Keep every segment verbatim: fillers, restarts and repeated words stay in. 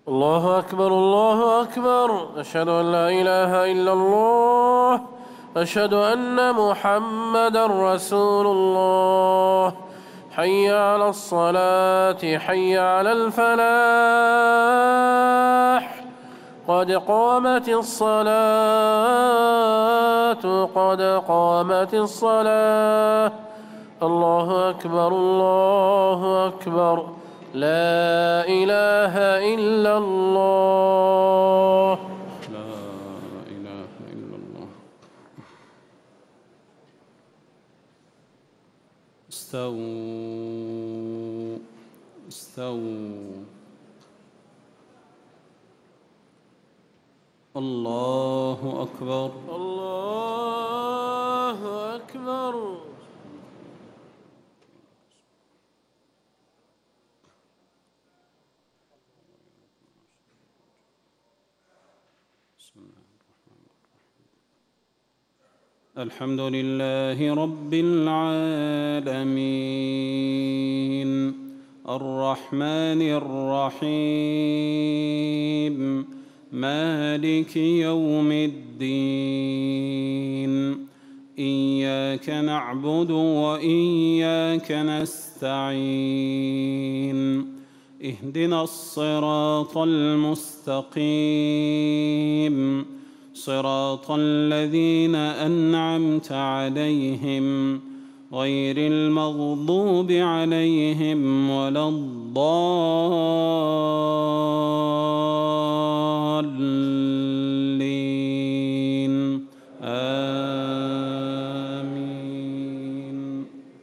الله أكبر الله أكبر. أشهد أن لا إله إلا الله. أشهد أن محمدا رسول الله. حي على الصلاة حي على الفلاح. قد قامت الصلاة قد قامت الصلاة. الله أكبر الله أكبر. لا إله إلا الله. لا إله إلا الله. استووا استووا. الله أكبر الله أكبر. الحمد لله رب العالمين الرحمن الرحيم مالك يوم الدين. إياك نعبد وإياك نستعين. اهدنا الصراط المستقيم صراط الذين أنعمت عليهم غير المغضوب عليهم ولا الضالين. آمين.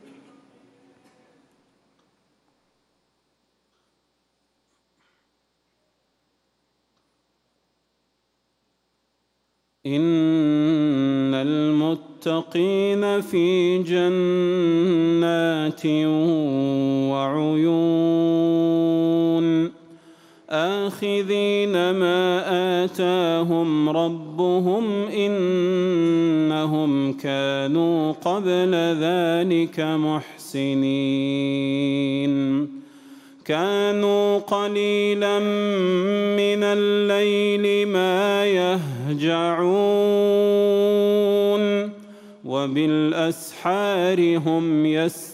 إن المتقين في جنات وعيون آخذين ما آتاهم ربهم إنهم كانوا قبل ذلك محسنين. كانوا قليلا من الليل ما يهجعون وبالأسحار هم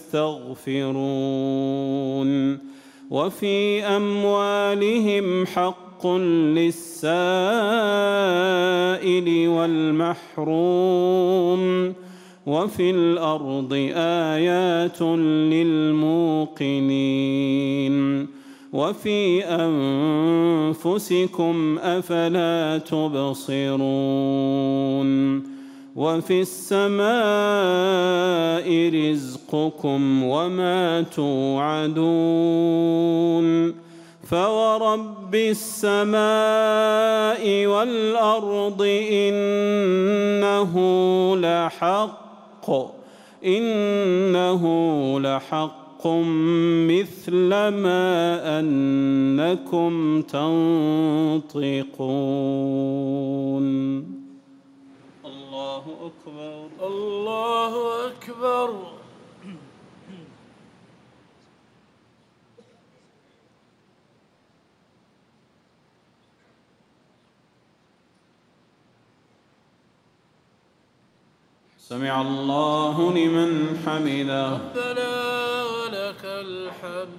يستغفرون. وفي أموالهم حق للسائل والمحروم وفي الأرض آيات للموقنين وفي أنفسكم أفلا تبصرون. وفي السماء رزقكم وما توعدون. فورب السماء والأرض إنه لحق إنه لحق مثل ما أنكم تنطقون. الله أكبر الله أكبر. سمع الله لمن حمده. ربنا ولك الحمد.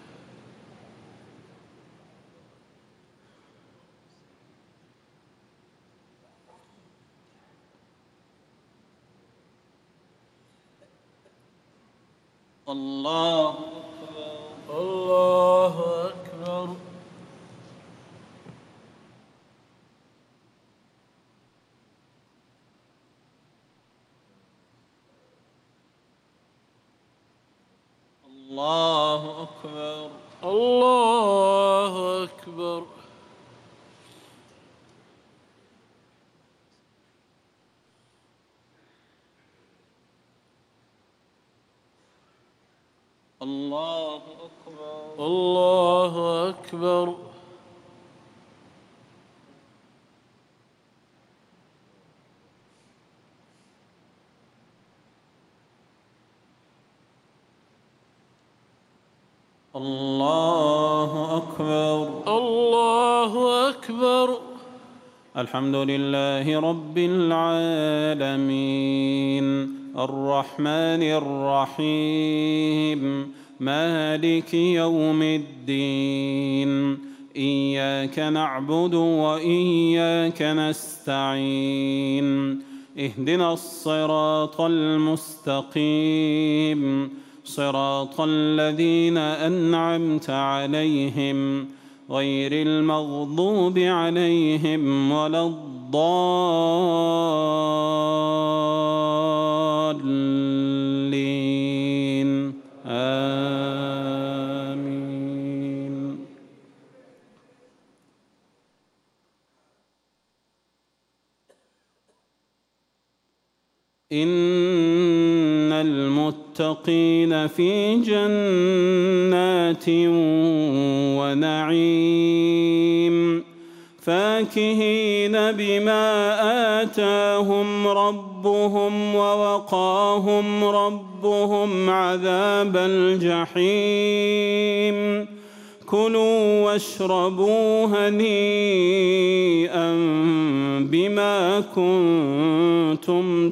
الله أكبر الله أكبر. الله أكبر الله أكبر. الله أكبر الله أكبر. الله أكبر الله الله أكبر. الحمد لله رب العالمين الرحمن الرحيم مالك يوم الدين إياك نعبد وإياك نستعين اهدنا الصراط المستقيم صراط الذين أنعمت عليهم غير المغضوب عليهم ولا الضالين آمين. إن المتقين في جنات ونعيم فاكهين بما آتاهم ربهم ووقاهم ربهم عذاب الجحيم كلوا واشربوا هنيئا بما كنتم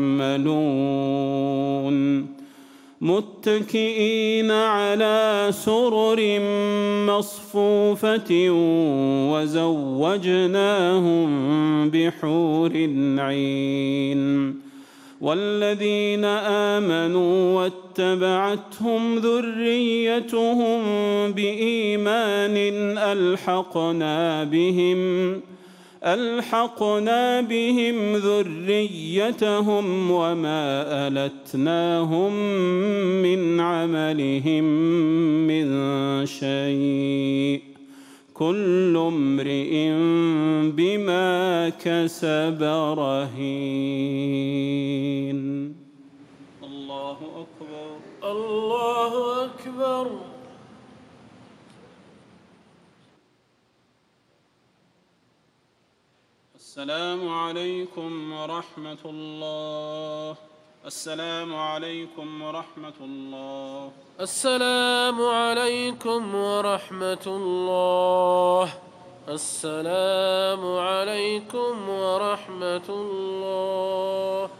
تعملون متكئين على سرر مصفوفة وزوجناهم بحور عين والذين آمنوا واتبعتهم ذريتهم بإيمان ألحقنا بهم ألحقنا بهم ذريتهم وما ألتناهم من عملهم من شيء كل امرئ بما كسب رهين. الله أكبر. الله أكبر. السلام عليكم ورحمة الله. السلام عليكم ورحمة الله. السلام عليكم ورحمة الله. السلام عليكم ورحمة الله.